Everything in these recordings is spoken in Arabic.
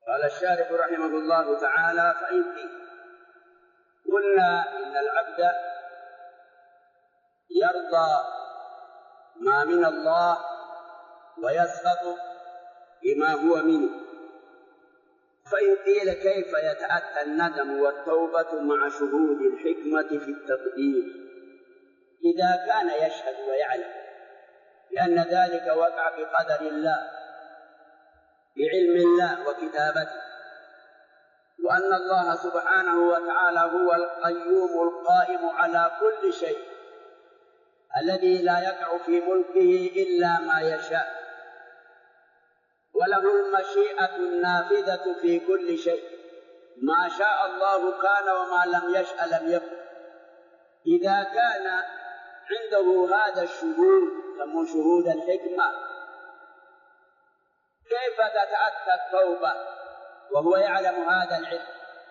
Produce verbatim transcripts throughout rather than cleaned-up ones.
قال الشارح رحمه الله تعالى: فإن قيل قلنا إن العبد يرضى ما من الله ويسخط بما هو منه، فإن قيل كيف يتأتى الندم والتوبة مع شهود الحكمة في التقدير إذا كان يشهد ويعلم لأن ذلك وقع بقدر الله بعلم الله وكتابته، وأن الله سبحانه وتعالى هو القيوم القائم على كل شيء الذي لا يقع في ملكه إلا ما يشاء، وله المشيئة النافذة في كل شيء، ما شاء الله كان وما لم يشأ لم يكن. إذا كان عنده هذا الشهود يسمى شهود الحكمة، كيف تتأتى التوبة وهو يعلم هذا العلم؟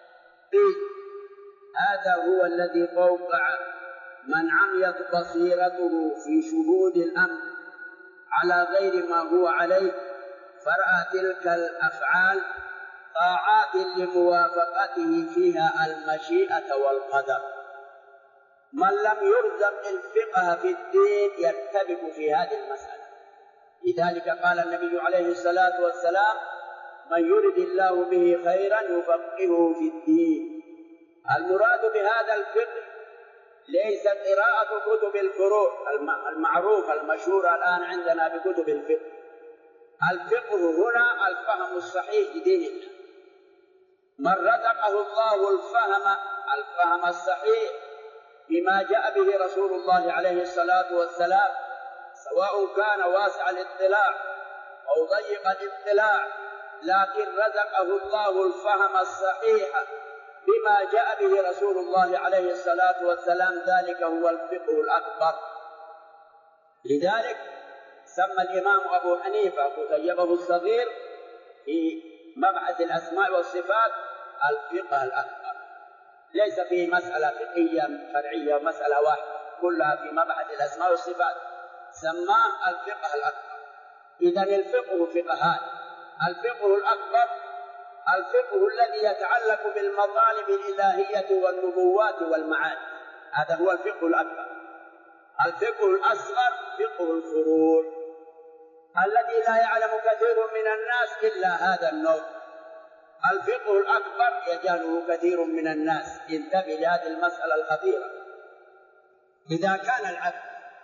هذا هو الذي أوقع من عميت بصيرته في شهود الأمر على غير ما هو عليه، فرأى تلك الأفعال طاعات لموافقته فيها المشيئة والقدر. من لم يرزق الفقه في الدين يرتبك في هذه المسألة. لذلك قال النبي عليه الصلاة والسلام: من يرد الله به خيرا يفقهه في الدين. المراد بهذا الفقه ليس قراءة كتب الفروع المعروفة المشهورة الآن عندنا بكتب الفقه. الفقه هنا الفهم الصحيح لدين الله. من رزقه الله الفهم الفهم الصحيح بما جاء به رسول الله عليه الصلاة والسلام، سواء كان واسع الاطلاع أو ضيق الاطلاع، لكن رزقه الله الفهم الصحيح بما جاء به رسول الله عليه الصلاة والسلام، ذلك هو الفقه الأكبر. لذلك سمى الإمام أبو حنيفة كتيبه الصغير في مبحث الأسماء والصفات الفقه الأكبر. ليس فيه مسألة فقهية فرعية مسألة واحدة، كلها في مبحث الأسماء والصفات، سماه الفقه الأكبر. إذن الفقه فقهان: الفقه الأكبر الفقه الذي يتعلق بالمطالب الإلهية والنبوات والمعاد، هذا هو الفقه الأكبر. الفقه الأصغر فقه الفروع الذي لا يعلم كثير من الناس إلا هذا النوع. الفقه الأكبر يجهله كثير من الناس. انتبه لهذه المسألة الخطيرة. إذا كان العبد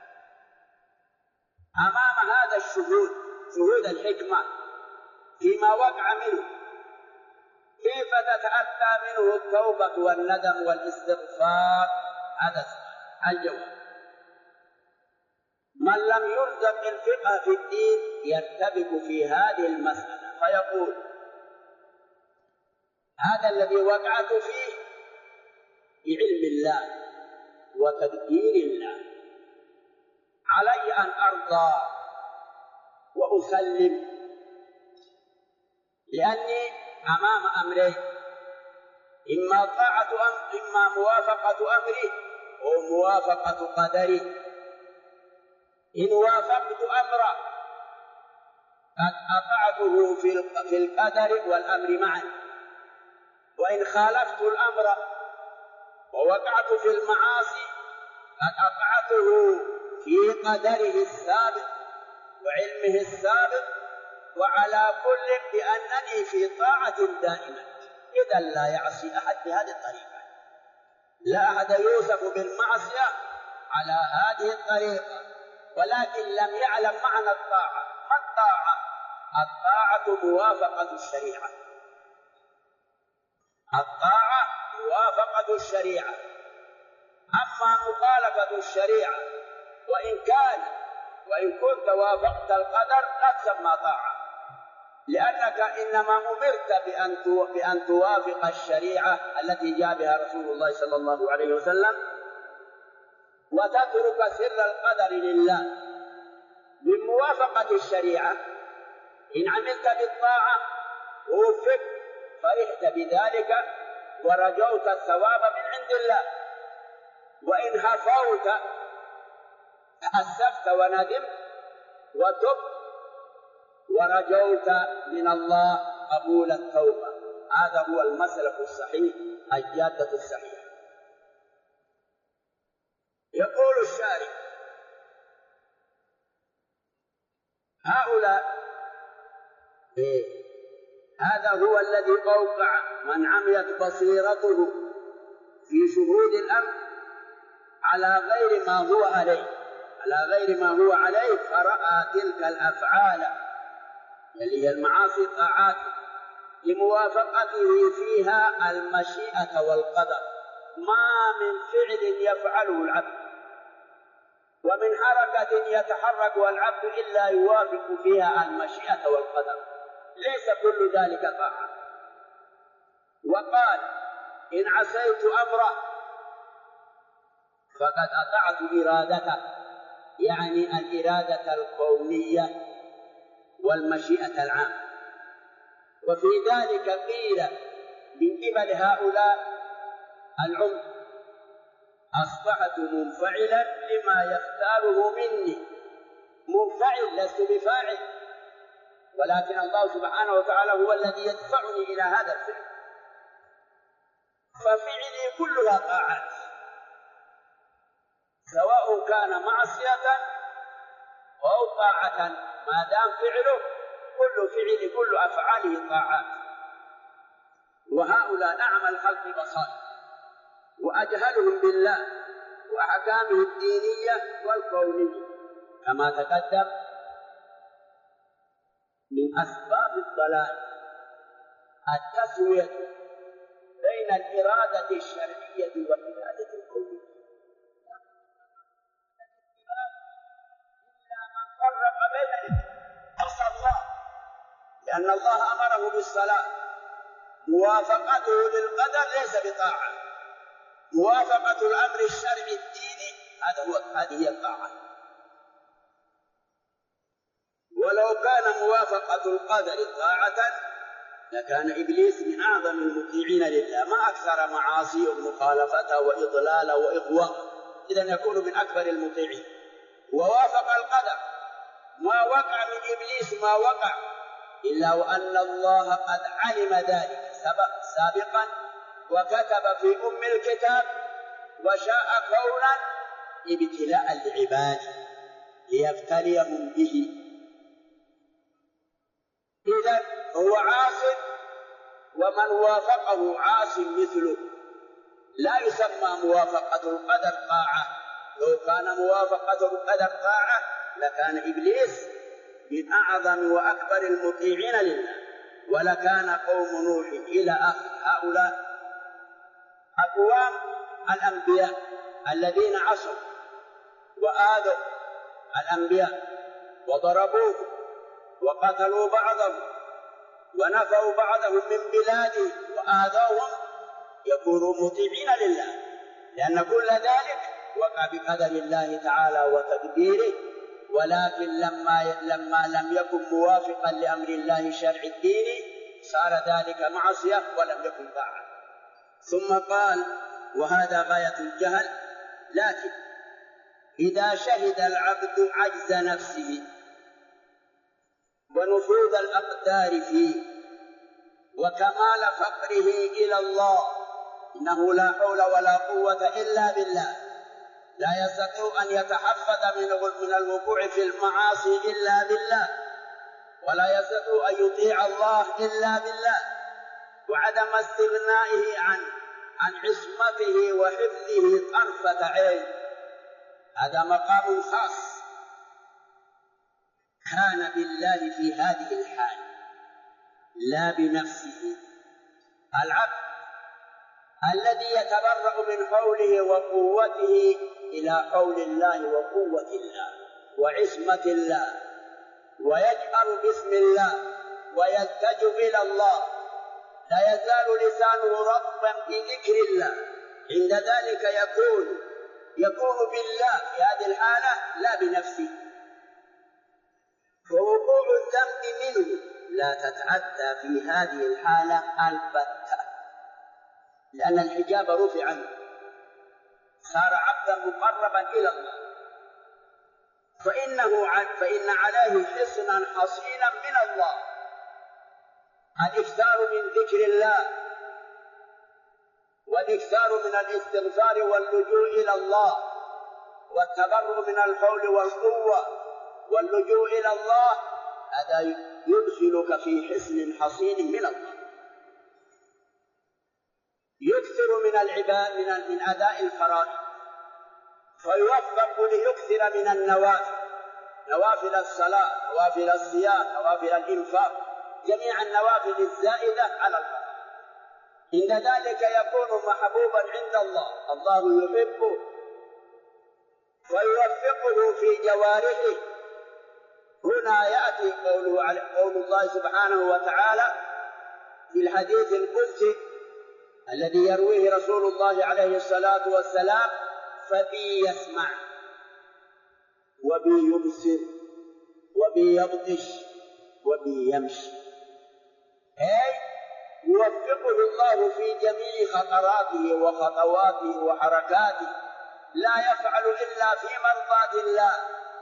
أمام هذا الشهود شهود الحكمة فيما وقع منه، كيف تتأتى منه التوبة والندم والاستغفار؟ هذا الجواب: من لم يرزق الفقه في الدين يرتبك في هذه المسألة، فيقول: هذا الذي وقعت فيه بعلم الله وتدبير الله، علي أن أرضى وأسلم، لأني أمام أمرين: إما طاعة أمر إما موافقة أمري أو موافقة قدري. إن وافقت أمرا قد أطعته في القدر والأمر معا، وإن خالفت الأمر ووقعت في المعاصي قد أطعته في قدره السابق وعلمه السابق، وعلى كل بأنني في طاعة دائمة. إذا لا يعصي أحد بهذه الطريقة، لا أحد يوصف بالمعصية على هذه الطريقة، ولكن لم يعلم معنى الطاعة. ما الطاعة؟ الطاعة موافقة الشريعة. الطاعة موافقة الشريعة. أما مخالفة الشريعة وإن كان وإن كنت وافقت القدر لا تسمى طاعة، لأنك إنما أمرت بأن بأن توافق الشريعة التي جاء بها رسول الله صلى الله عليه وسلم، وتترك سر القدر لله. من موافقة الشريعة إن عملت بالطاعة ووفقت فرحت بذلك ورجوت الثواب من عند الله، وإن هفوت تأسفت وندمت وتبت ورجوت من الله قبول التوبة. هذا هو المسلك الصحيح، الجادة الصحيحة. يقول الشارع: هؤلاء إيه؟ هذا هو الذي أوقع من عميت بصيرته في شهود الأمر على غير ما هو عليه على غير ما هو عليه فرأى تلك الأفعال اللي هي المعاصي طاعات لموافقته فيها المشيئة والقدر. ما من فعل يفعله العبد ومن حركة يتحرك العبد إلا يوافق فيها المشيئة والقدر، ليس كل ذلك طاعة. وقال: إن عصيت أمره فقد أطعت إرادته، يعني الإرادة الكونية والمشيئة العامة. وفي ذلك قيل من قبل هؤلاء العمر: أصبحت منفعلا لما يختاره مني. منفعل، لست بفاعل، ولكن الله سبحانه وتعالى هو الذي يدفعني إلى هذا الفعل. ففعلي كلها طاعات، سواء كان معصية أو طاعة، ما دام فعله كل فعل كل أفعاله طاعات. وهؤلاء أعمى الخلق بصائر وأجهلهم بالله وأحكامه الدينية والكونية، كما تقدم. من أسباب الضلال التسوية بين الإرادة الشرعية والإرادة الكونية. إلا من فرق بين عصى الله، لأن الله أمره بالصلاة. موافقته للقدر ليس بطاعة، موافقة الأمر الشرعي الديني هذا هو هذه هي الطاعة. ولو كان موافقة القدر طاعة لكان إبليس من أعظم المطيعين لله، ما أكثر معاصيه مخالفته وإضلاله وإغواء، إذن يكون من أكبر المطيعين. ووافق القدر، ما وقع من إبليس ما وقع إلا وأن الله قد علم ذلك سابقا وكتب في أم الكتاب، وشاء كونا ابتلاء العباد ليبتليهم به. إذن هو عاص، ومن وافقه عاص مثله. لا يسمى موافقة القدر طاعة. لو كان موافقة القدر طاعة لكان إبليس من أعظم وأكبر المطيعين لله، ولكان قوم نوح إلى آخر هؤلاء أقوام الأنبياء الذين عصوا وآذوا الأنبياء وضربوه وقتلوا بعضهم ونفوا بعضهم من بلاده وآذوهم، يكونوا مطيعين لله، لأن كل ذلك وقع بقدر الله تعالى وتدبيره. ولكن لما لما لم يكن موافقا لأمر الله الشرعي الديني صار ذلك معصية ولم يكن طاعة. ثم قال: وهذا غاية الجهل. لكن إذا شهد العبد عجز نفسه ونفوذ الأقدار فيه وكمال فقره إلى الله، إنه لا حول ولا قوة إلا بالله، لا يستطيع أن يتحفظ من الوقوع في المعاصي إلا بالله، ولا يستطيع أن يطيع الله إلا بالله، وعدم استغنائه عن عن عصمته وحفظه طرفة عين، هذا مقام خاص. كان بالله في هذه الحال لا بنفسه. العبد الذي يتبرأ من حوله وقوته إلى حول الله وقوة الله وعصمة الله، ويجأر باسم الله ويلتجئ إلى الله، لا يزال لسانه رطبا بذكر الله، عند ذلك يكون يكون بالله في هذه الحالة لا بنفسه. فوقوع الذنب منه لا تتعدى في هذه الحالة البتة، لأن الحجاب رفع عنه، صار عبدا مقربا إلى الله، فإنه فإن عليه حصنا حصينا من الله الإكثار من ذكر الله، والإكثار من الاستغفار واللجوء إلى الله، والتبرؤ من الحول والقوة واللجوء إلى الله، هذا يدخلك في حصن حصين من الله. يكثر من العباد من, من أداء الفرائض، فيوفق ليكثر من النوافل، نوافل الصلاة، نوافل الصيام، نوافل الإنفاق، جميع النوافل الزائدة على الفرائض. عند ذلك يكون محبوبا عند الله، الله يحبه ويوفقه في جوارحه. هنا يأتي قوله على قول الله سبحانه وتعالى في الحديث القدسي الذي يرويه رسول الله عليه الصلاة والسلام: فبي يسمع وبي يبصر وبي يبطش وبي يمشي، أي يوفقه الله في جميع خطراته وخطواته وحركاته، لا يفعل إلا في مرضاة الله.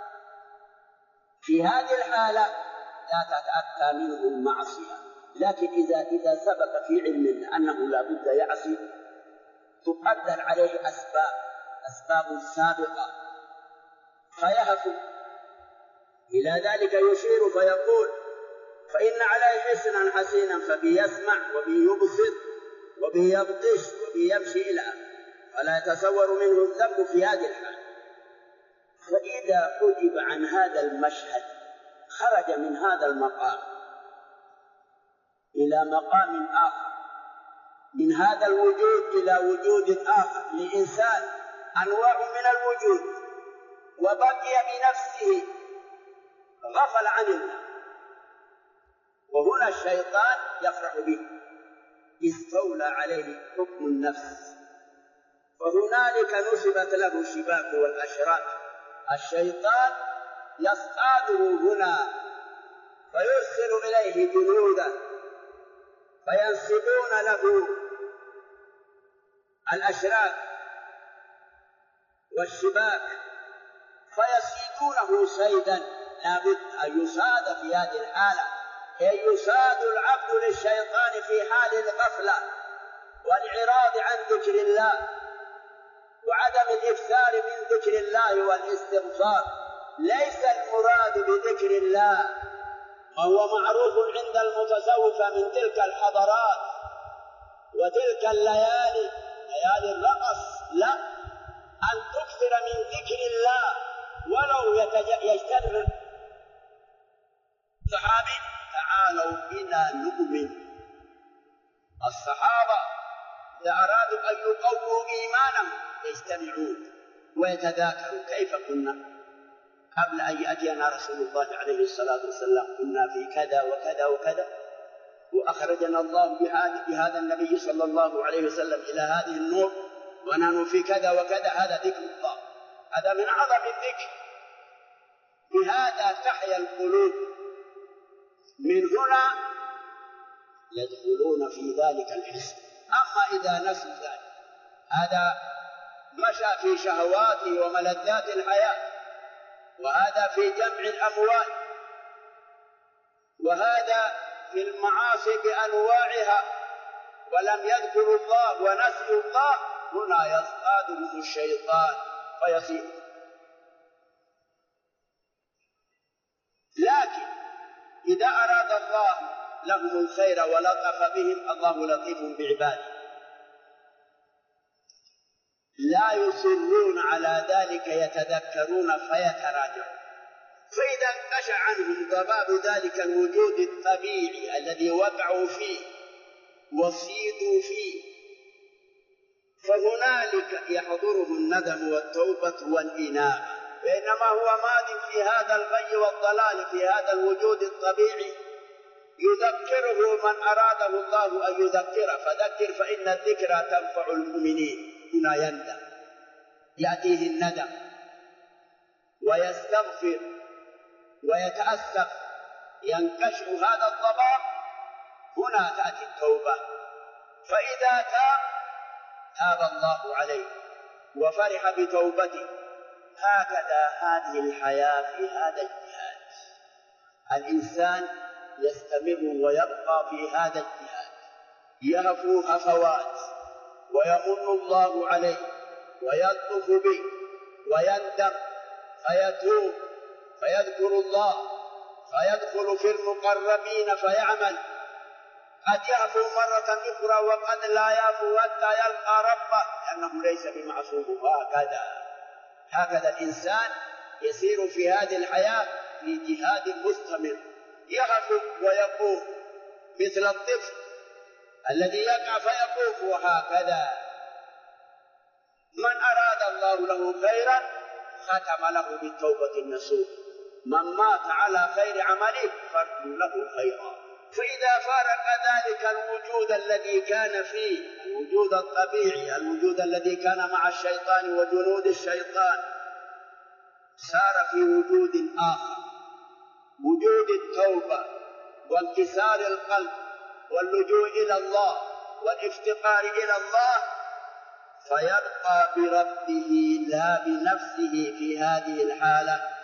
في هذه الحالة لا تتأتى منه المعصية، لكن إذا إذا ثبت في علم أنه لا بد يعصي، تقدر عليه أسباب أسباب سابقة فيهفو. إلى ذلك يشير فيقول: فإن عليه حسنا حسينا فبيسمع وبيبصر وبيبطش وبيمشي إلى آخره، فلا يتصور منه الذنب في هذه الحالة. فإذا حجب عن هذا المشهد خرج من هذا المقام إلى مقام آخر، من هذا الوجود إلى وجود آخر لإنسان أنواع من الوجود، وبقي بنفسه غفل عن الله، وهنا الشيطان يفرح به، استولى عليه حكم النفس، فهنالك نصبت له الشباك والأشراك. الشيطان يصطاده هنا فيرسل إليه جنودا فينصبون له الأشراك والشباك فيصيدونه صيدا. لابد أن يصاد في هذه الحالة، أي يصاد العبد للشيطان في حال الغفلة والإعراض عن ذكر الله وعدم الإكثار من ذكر الله والاستغفار. ليس المراد بذكر الله ما هو معروف عند المتصوفة من تلك الحضارات وتلك الليالي، ليالي الرقص، لا، أن تكثر من ذكر الله ولو يجتمع الصحابي: تعالوا بنا نؤمن. الصحابة إذا أرادوا أن يقووا إيمانهم يجتمعون ويتذاكروا: كيف كنا قبل أن يأتينا رسول الله عليه الصلاة والسلام، كنا في كذا وكذا وكذا، وأخرجنا الله بهذا النبي صلى الله عليه وسلم إلى هذه النور، ونحن في كذا وكذا. هذا ذكر الله، هذا من أعظم الذكر، بهذا تحيا القلوب. من هنا يدخلون في ذلك الحسن. أما إذا نسوا ذلك، هذا مشى في شهواته وملذات الحياة، وهذا في جمع الأموال، وهذا في المعاصي بأنواعها، ولم يذكروا الله ونسيوا الله، هنا يصطادهم الشيطان فيصير. لكن إذا أراد الله لهم الخير ولطف بهم، الله لطيف بعباده، لا يصرون على ذلك، يتذكرون فيتراجعون. فإذا انقشع عنهم ضباب ذلك الوجود الطبيعي الذي وقعوا فيه وصيدوا فيه، فهنالك يحضره الندم والتوبة والإنابة، بينما هو ماض في هذا الغي والضلال في هذا الوجود الطبيعي. يذكره من أراده الله أن يذكره، فذكر فإن الذكرى تنفع المؤمنين. هنا يندم، يأتيه الندم ويستغفر ويتأسف، ينكشف هذا الضباب. هنا تأتي التوبة، فإذا تاب تاب الله عليه وفرح بتوبته. هكذا هذه الحياة في هذا الجهاد. الإنسان يستمر ويبقى في هذا الجهاد، يهفو هفوات ويمن الله عليه ويلطف به ويندم فيتوب فيذكر الله فيدخل في المقربين فيعمل، قد يهفو مرة أخرى وقد لا يهفو حتى يلقى ربه لأنه ليس بمعصوم. هكذا هكذا الإنسان يسير في هذه الحياة في جهاد مستمر، يهفو ويقوم مثل الطفل الذي يقع فيقوم. وهكذا من أراد الله له خيرا ختم له بالتوبة النصوح، من مات على خير عمله فارجو له خيرا. فإذا فارق ذلك الوجود الذي كان فيه، الوجود الطبيعي، الوجود الذي كان مع الشيطان وجنود الشيطان، صار في وجود آخر، وجود التوبة وانكسار القلب واللجوء إلى الله والافتقار إلى الله، فيبقى بربه لا بنفسه في هذه الحالة،